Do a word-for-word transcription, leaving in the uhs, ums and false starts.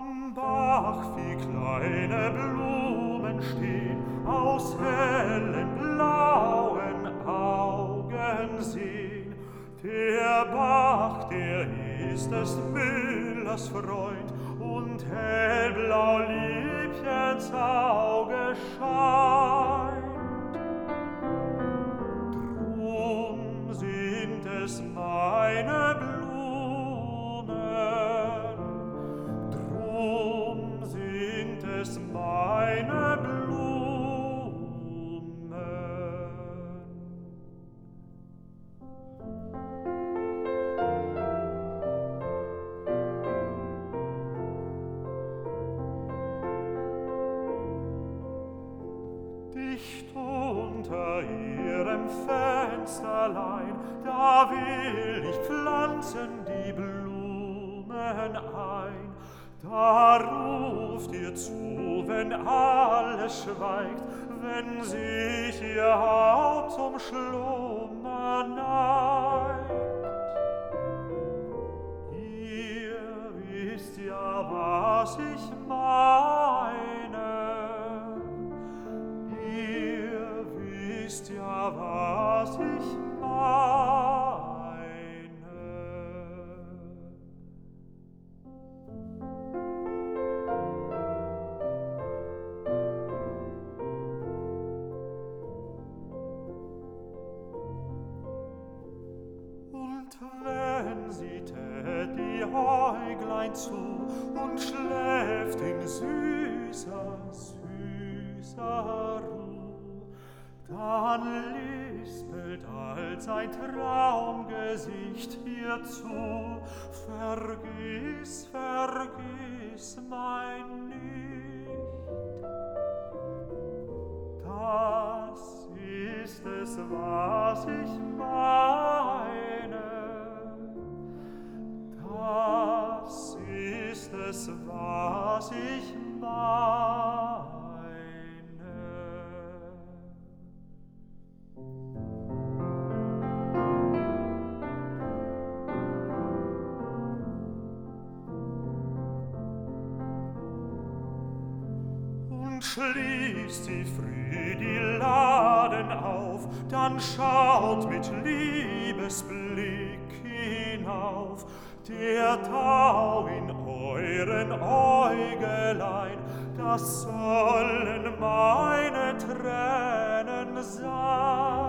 Am Bach wie kleine Blumen stehen, aus hellen blauen Augen sehen. Der Bach, der ist des Müllers Freund, und hellblau Liebchens Auge scheint. Drum sind es meine Blumen, drum sind es meine Blumen. Dicht unter ihrem Fensterlein, da will ich pflanzen die Blumen ein. Da ruft ihr zu, wenn alles schweigt, wenn sich ihr Haupt zum Schlummer neigt. Ihr wisst ja, was ich meine, ihr wisst ja, was ich meine. Und wenn sie tät die Äuglein zu und schläft in süßer, süßer Ruh, dann lispelt als ein Traumgesicht ihr zu: Vergiss, vergiss mein nicht. Das ist es, was ich meine. Das ist es, was ich meine. Und schließt sie früh die Laden auf, dann schaut mit Liebesblick hinauf der Tau in euren Äugelein, das sollen meine Tränen sein.